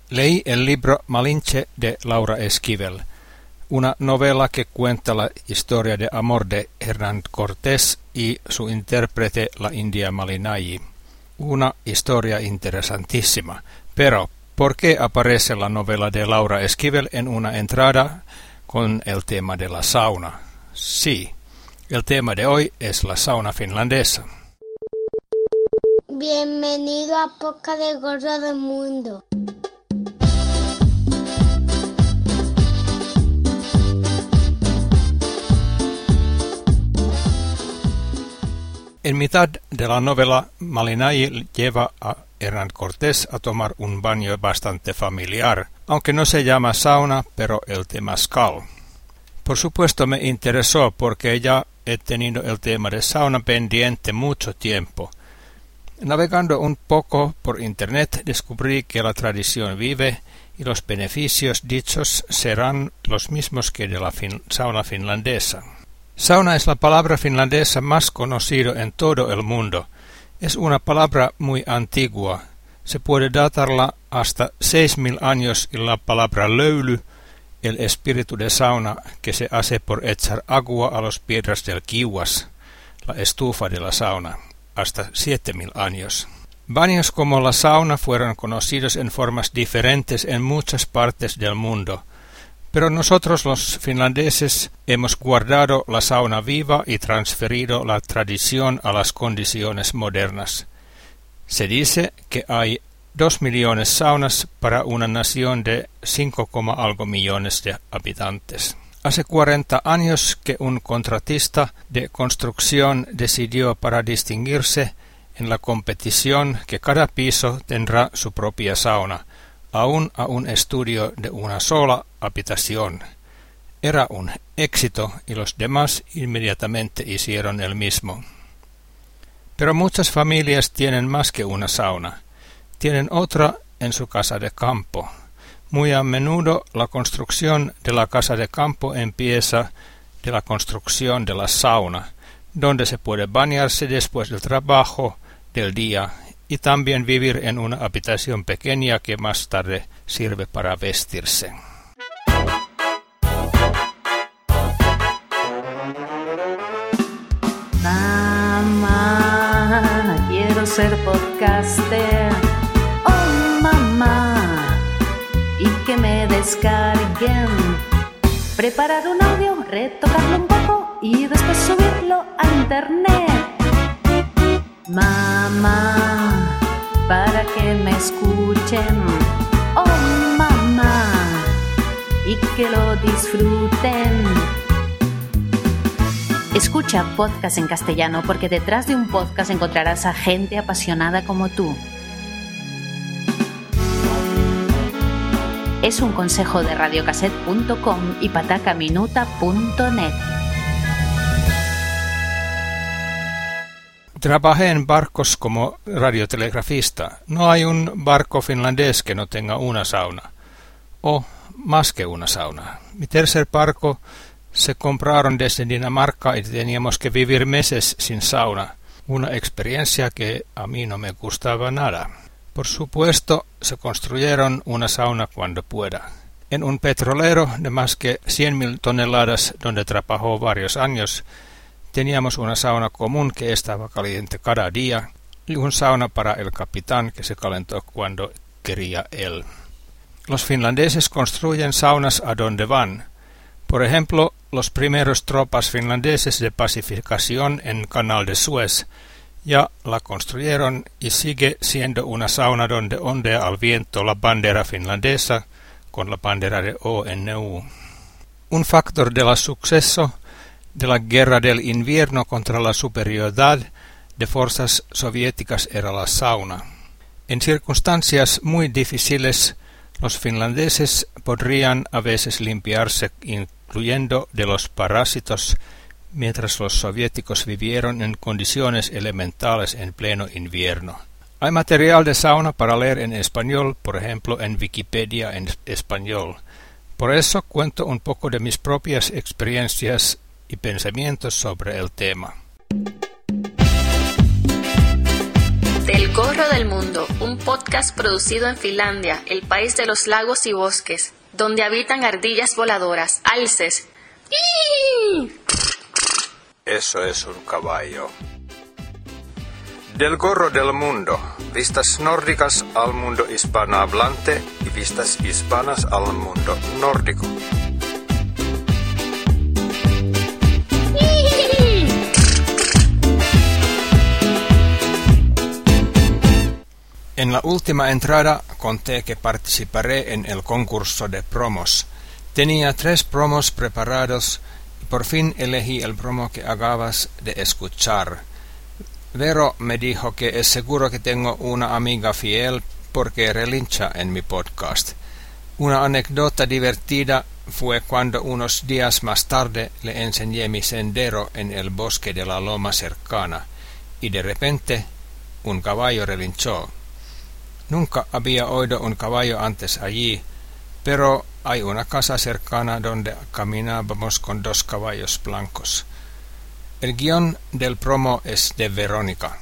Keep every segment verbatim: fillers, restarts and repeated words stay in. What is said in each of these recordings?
Leí el libro Malinche de Laura Esquivel, una novela que cuenta la historia de amor de Hernán Cortés y su intérprete, la india Malinayi. Una historia interesantísima, pero ¿por qué aparece la novela de Laura Esquivel en una entrada con el tema de la sauna? Sí, el tema de hoy es la sauna finlandesa. Bienvenido a Podcast del Gordo del Mundo. En mitad de la novela, Malinayi lleva a Hernán Cortés a tomar un baño bastante familiar, aunque no se llama sauna, pero el temazcal. Por supuesto me interesó porque ya he tenido el tema de sauna pendiente mucho tiempo. Navegando un poco por internet descubrí que la tradición vive y los beneficios dichos serán los mismos que de la fin- sauna finlandesa. Sauna es la palabra finlandesa más conocida en todo el mundo. Es una palabra muy antigua. Se puede datarla hasta seis mil años y la palabra löyly, el espíritu de sauna que se hace por echar agua a las piedras del kiuas, la estufa de la sauna, hasta siete mil años. Baños como la sauna fueron conocidos en formas diferentes en muchas partes del mundo. Pero nosotros los finlandeses hemos guardado la sauna viva y transferido la tradición a las condiciones modernas. Se dice que hay dos millones saunas para una nación de cinco, algo millones de habitantes. Hace cuarenta años que un contratista de construcción decidió para distinguirse en la competición que cada piso tendrá su propia sauna, aún a un estudio de una sola habitación. Era un éxito y los demás inmediatamente hicieron el mismo. Pero muchas familias tienen más que una sauna. Tienen otra en su casa de campo. Muy a menudo la construcción de la casa de campo empieza de la construcción de la sauna, donde se puede bañarse después del trabajo del día y también vivir en una habitación pequeña que más tarde sirve para vestirse. Mamá, quiero ser podcaster. Oh, mamá, y que me descarguen. Preparar un audio, retocarlo un poco y después subirlo a internet. Mamá, para que me escuchen. Oh, mamá, y que lo disfruten. Escucha podcast en castellano porque detrás de un podcast encontrarás a gente apasionada como tú. Es un consejo de radiocassette punto com y patacaminuta punto net. Trabajé en barcos como radiotelegrafista. No hay un barco finlandés que no tenga una sauna, o más que una sauna. Mi tercer barco se compraron desde Dinamarca y teníamos que vivir meses sin sauna, una experiencia que a mí no me gustaba nada. Por supuesto, se construyeron una sauna cuando pueda. En un petrolero de más que cien mil toneladas donde trabajó varios años, teníamos una sauna común que estaba caliente cada día y un sauna para el capitán que se calentó cuando quería él. Los finlandeses construyen saunas a donde van. Por ejemplo, los primeros tropas finlandeses de pacificación en Canal de Suez ya la construyeron y sigue siendo una sauna donde ondea al viento la bandera finlandesa con la bandera de O N U. Un factor del suceso de la guerra del invierno contra la superioridad de fuerzas soviéticas era la sauna. En circunstancias muy difíciles, los finlandeses podrían a veces limpiarse incluyendo de los parásitos, mientras los soviéticos vivieron en condiciones elementales en pleno invierno. Hay material de sauna para leer en español, por ejemplo en Wikipedia en español. Por eso cuento un poco de mis propias experiencias y pensamientos sobre el tema. Del Gorro del Mundo, un podcast producido en Finlandia, el país de los lagos y bosques, donde habitan ardillas voladoras, alces. ¡Ii! Eso es un caballo. Del Gorro del Mundo, vistas nórdicas al mundo hispanohablante y vistas hispanas al mundo nórdico. En la última entrada conté que participaré en el concurso de promos. Tenía tres promos preparados y por fin elegí el promo que acabas de escuchar. Vero me dijo que es seguro que tengo una amiga fiel porque relincha en mi podcast. Una anécdota divertida fue cuando unos días más tarde le enseñé mi sendero en el bosque de la loma cercana y de repente un caballo relinchó. Nunca había oído un caballo antes allí, pero hay una casa cercana donde caminábamos con dos caballos blancos. El guión del promo es de Verónica.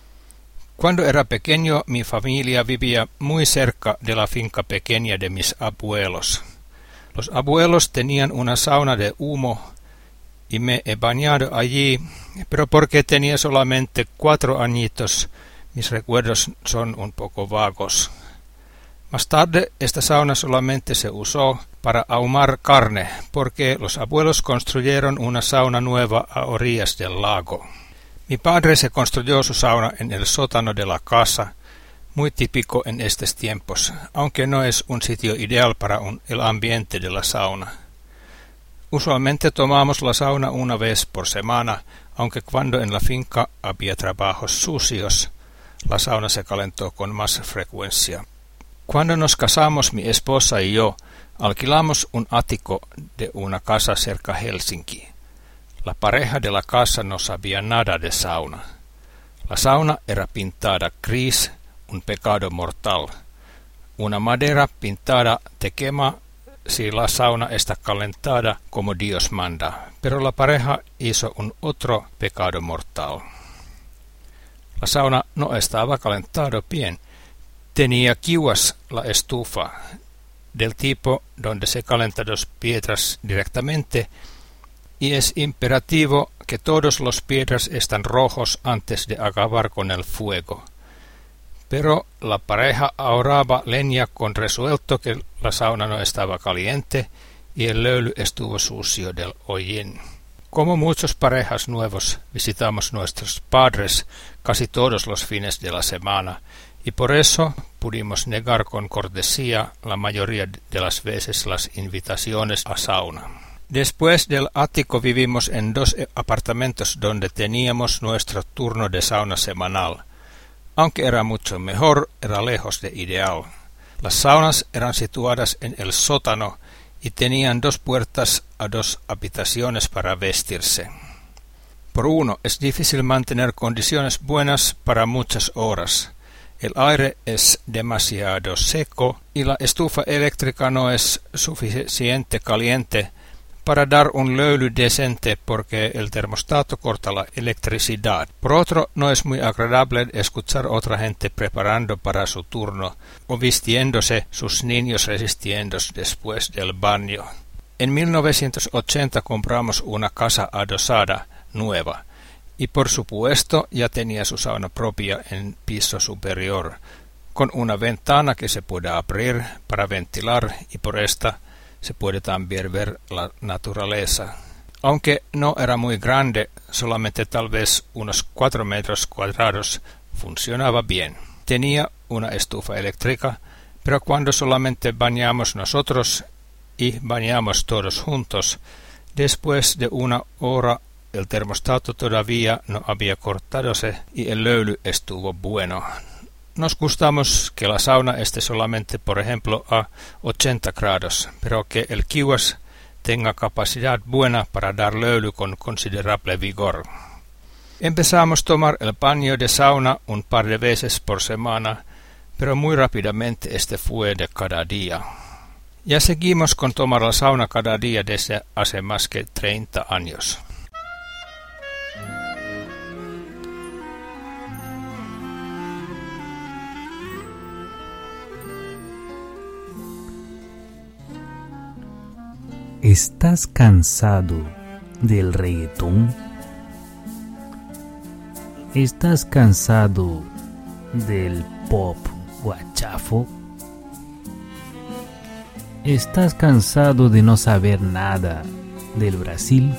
Cuando era pequeño, mi familia vivía muy cerca de la finca pequeña de mis abuelos. Los abuelos tenían una sauna de humo y me he bañado allí, pero porque tenía solamente cuatro añitos, mis recuerdos son un poco vagos. Más tarde, esta sauna solamente se usó para ahumar carne, porque los abuelos construyeron una sauna nueva a orillas del lago. Mi padre se construyó su sauna en el sótano de la casa, muy típico en estos tiempos, aunque no es un sitio ideal para un, el ambiente de la sauna. Usualmente tomamos la sauna una vez por semana, aunque cuando en la finca había trabajos sucios, la sauna se calentó con más frecuencia. Cuando nos casamos, mi esposa y yo alquilamos un ático de una casa cerca de Helsinki. La pareja de la casa no sabía nada de sauna. La sauna era pintada gris, un pecado mortal. Una madera pintada te quema si la sauna está calentada como Dios manda, pero la pareja hizo un otro pecado mortal. La sauna no estaba calentado bien. Tenía kiuas la estufa, del tipo donde se calientan dos piedras directamente, y es imperativo que todos los piedras estén rojos antes de acabar con el fuego. Pero la pareja ahorraba leña con resuelto que la sauna no estaba caliente y el löyly estuvo sucio del hollín. Como muchas parejas nuevos, visitamos nuestros padres casi todos los fines de la semana y por eso pudimos negar con cortesía la mayoría de las veces las invitaciones a sauna. Después del ático vivimos en dos apartamentos donde teníamos nuestro turno de sauna semanal. Aunque era mucho mejor, era lejos de ideal. Las saunas eran situadas en el sótano y tenían dos puertas a dos habitaciones para vestirse. Por uno, es difícil mantener condiciones buenas para muchas horas. El aire es demasiado seco y la estufa eléctrica no es suficiente caliente para dar un löyly decente porque el termostato corta la electricidad. Por otro, no es muy agradable escuchar a otra gente preparando para su turno o vistiéndose sus niños resistiendo después del baño. En mil novecientos ochenta compramos una casa adosada nueva y por supuesto ya tenía su sauna propia en piso superior, con una ventana que se puede abrir para ventilar y por esta se puede también ver la naturaleza. Aunque no era muy grande, solamente tal vez unos cuatro metros cuadrados, funcionaba bien. Tenía una estufa eléctrica, pero cuando solamente bañamos nosotros y bañamos todos juntos, después de una hora el termostato todavía no había cortadose y el löyly estuvo bueno. Nos gustamos que la sauna esté solamente, por ejemplo, a ochenta grados, pero que el kiuas tenga capacidad buena para dar löyly con considerable vigor. Empezamos a tomar el baño de sauna un par de veces por semana, pero muy rápidamente este fue de cada día. Ya seguimos con tomar la sauna cada día desde hace más que treinta años. ¿Estás cansado del reggaetón? ¿Estás cansado del pop guachafo? ¿Estás cansado de no saber nada del Brasil?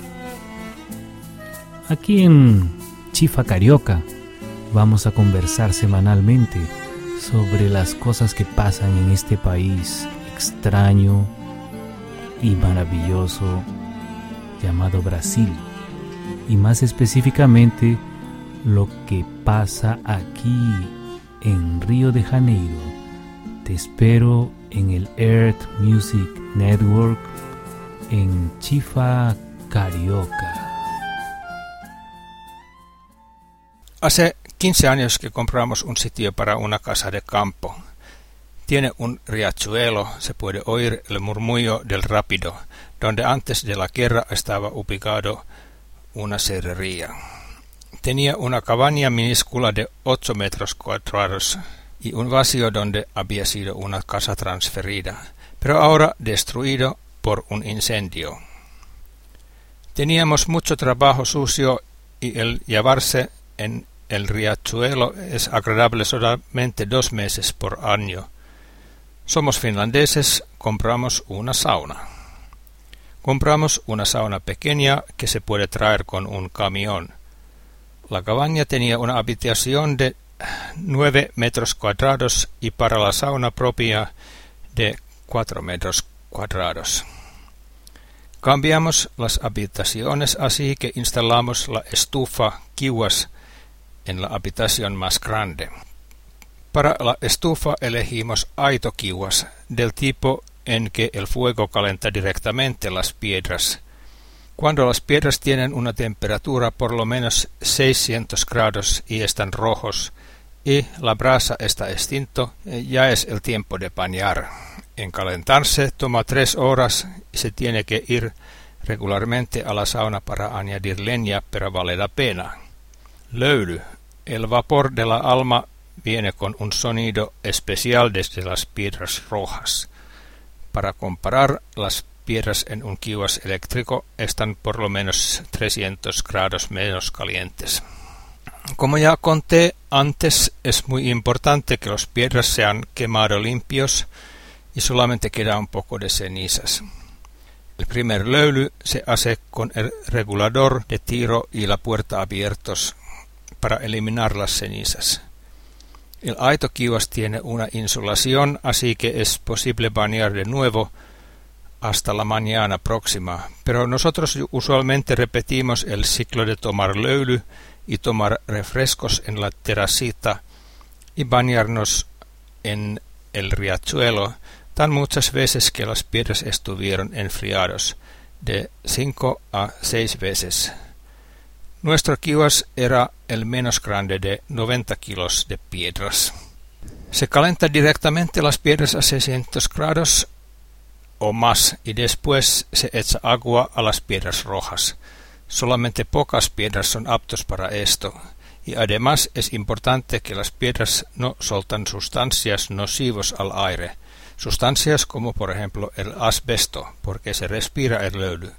Aquí en Chifa Carioca vamos a conversar semanalmente sobre las cosas que pasan en este país extraño y maravilloso llamado Brasil, y más específicamente lo que pasa aquí en Río de Janeiro. Te espero en el Earth Music Network en Chifa Carioca. Hace quince años que compramos un sitio para una casa de campo. Tiene un riachuelo, se puede oír el murmullo del rápido, donde antes de la guerra estaba ubicado una serrería. Tenía una cabaña minúscula de ocho metros cuadrados y un vacío donde había sido una casa transferida, pero ahora destruido por un incendio. Teníamos mucho trabajo sucio y el llevarse en el riachuelo es agradable solamente dos meses por año. Somos finlandeses, compramos una sauna. Compramos una sauna pequeña que se puede traer con un camión. La cabaña tenía una habitación de nueve metros cuadrados y para la sauna propia de cuatro metros cuadrados. Cambiamos las habitaciones así que instalamos la estufa kiuas en la habitación más grande. Para la estufa elegimos aitokiuas del tipo en que el fuego calienta directamente las piedras. Cuando las piedras tienen una temperatura por lo menos seiscientos grados y están rojos y la brasa está extinto, ya es el tiempo de bañar. En calentarse toma tres horas y se tiene que ir regularmente a la sauna para añadir leña, pero vale la pena. Löyly. El vapor de la alma viene con un sonido especial desde las piedras rojas. Para comparar, las piedras en un kiuas eléctrico están por lo menos trescientos grados menos calientes. Como ya conté antes, es muy importante que las piedras sean quemadas limpios y solamente queda un poco de cenizas. El primer löyly se hace con el regulador de tiro y la puerta abiertos para eliminar las cenizas. El aitokiuas tiene una insulación, así que es posible bañar de nuevo hasta la mañana próxima, pero nosotros usualmente repetimos el ciclo de tomar löyly y tomar refrescos en la terracita y bañarnos en el riachuelo tan muchas veces que las piedras estuvieron enfriados, de cinco a seis veces. Nuestro kiuas era el menos grande de noventa kilos de piedras. Se calienta directamente las piedras a seiscientos grados o más y después se echa agua a las piedras rojas. Solamente pocas piedras son aptos para esto y además es importante que las piedras no soltan sustancias nocivas al aire, sustancias como por ejemplo el asbesto, porque se respira el löyly.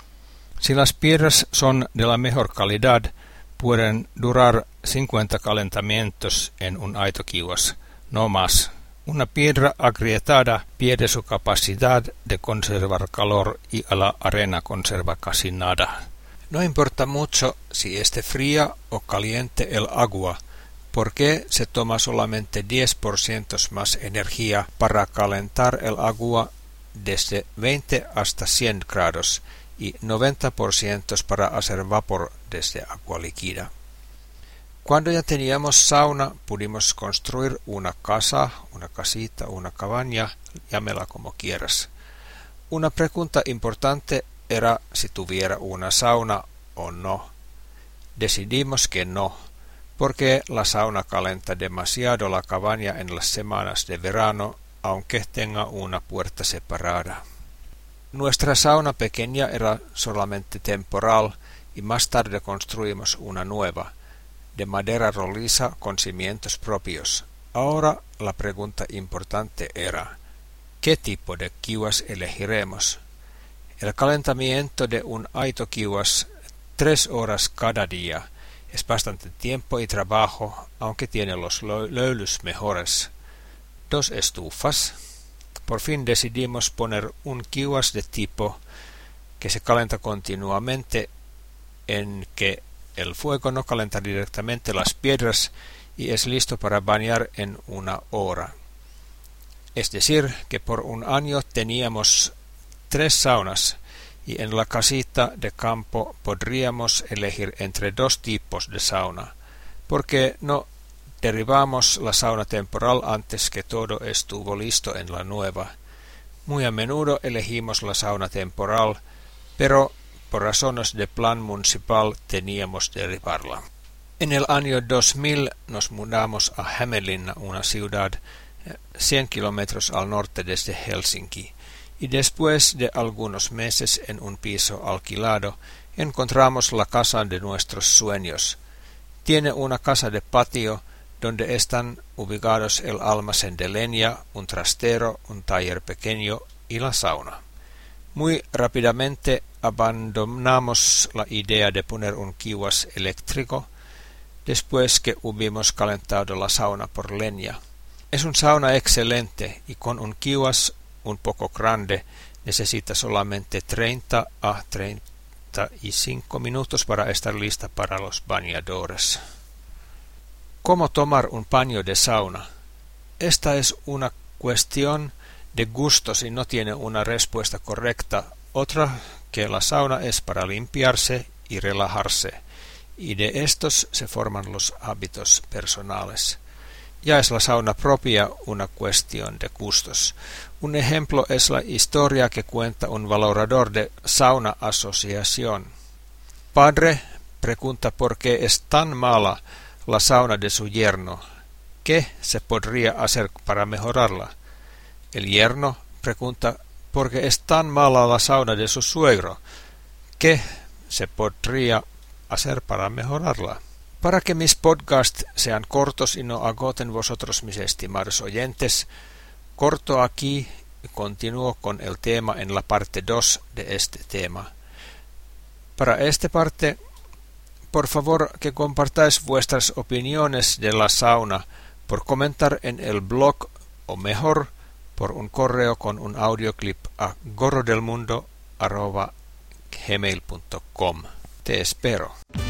Si las piedras son de la mejor calidad, pueden durar cincuenta calentamientos en un aitokiuas, no más. Una piedra agrietada pierde su capacidad de conservar calor y a la arena conserva casi nada. No importa mucho si esté fría o caliente el agua, porque se toma solamente diez por ciento más energía para calentar el agua desde veinte hasta cien grados y noventa por ciento para hacer vapor desde agua líquida. Cuando ya teníamos sauna, pudimos construir una casa, una casita, una cabaña, llámela como quieras. Una pregunta importante era si tuviera una sauna o no. Decidimos que no, porque la sauna calienta demasiado la cabaña en las semanas de verano, aunque tenga una puerta separada. Nuestra sauna pequeña era solamente temporal y más tarde construimos una nueva, de madera roliza con cimientos propios. Ahora la pregunta importante era, ¿qué tipo de kiuas elegiremos? El calentamiento de un autokiuas tres horas cada día es bastante tiempo y trabajo, aunque tiene los logros mejores. Dos estufas. Por fin decidimos poner un kiuas de tipo que se calienta continuamente, en que el fuego no calienta directamente las piedras y es listo para bañar en una hora. Es decir, que por un año teníamos tres saunas y en la casita de campo podríamos elegir entre dos tipos de sauna, porque no derribamos la sauna temporal antes que todo estuvo listo en la nueva. Muy a menudo elegimos la sauna temporal, pero por razones de plan municipal teníamos que derribarla. En el año dos mil nos mudamos a Hämeenlinna, una ciudad cien kilómetros al norte desde Helsinki, y después de algunos meses en un piso alquilado, encontramos la casa de nuestros sueños. Tiene una casa de patio donde están ubicados el almacén de leña, un trastero, un taller pequeño y la sauna. Muy rápidamente abandonamos la idea de poner un kiuas eléctrico después que hubimos calentado la sauna por leña. Es una sauna excelente y con un kiuas un poco grande necesita solamente treinta a treinta y cinco minutos para estar lista para los bañadores. ¿Cómo tomar un baño de sauna? Esta es una cuestión de gustos y no tiene una respuesta correcta. Otra que la sauna es para limpiarse y relajarse, y de estos se forman los hábitos personales. Ya es la sauna propia una cuestión de gustos. Un ejemplo es la historia que cuenta un valorador de Sauna Asociación. Padre pregunta por qué es tan mala la sauna de su yerno. ¿Qué se podría hacer para mejorarla? El yerno pregunta por qué es tan mala la sauna de su suegro. ¿Qué se podría hacer para mejorarla? Para que mis podcasts sean cortos y no agoten vosotros, mis estimados oyentes, corto aquí y continúo con el tema en la parte dos de este tema. Para esta parte, por favor que compartáis vuestras opiniones de la sauna por comentar en el blog o mejor por un correo con un audioclip a gorrodelmundo arroba gmail punto com. Te espero.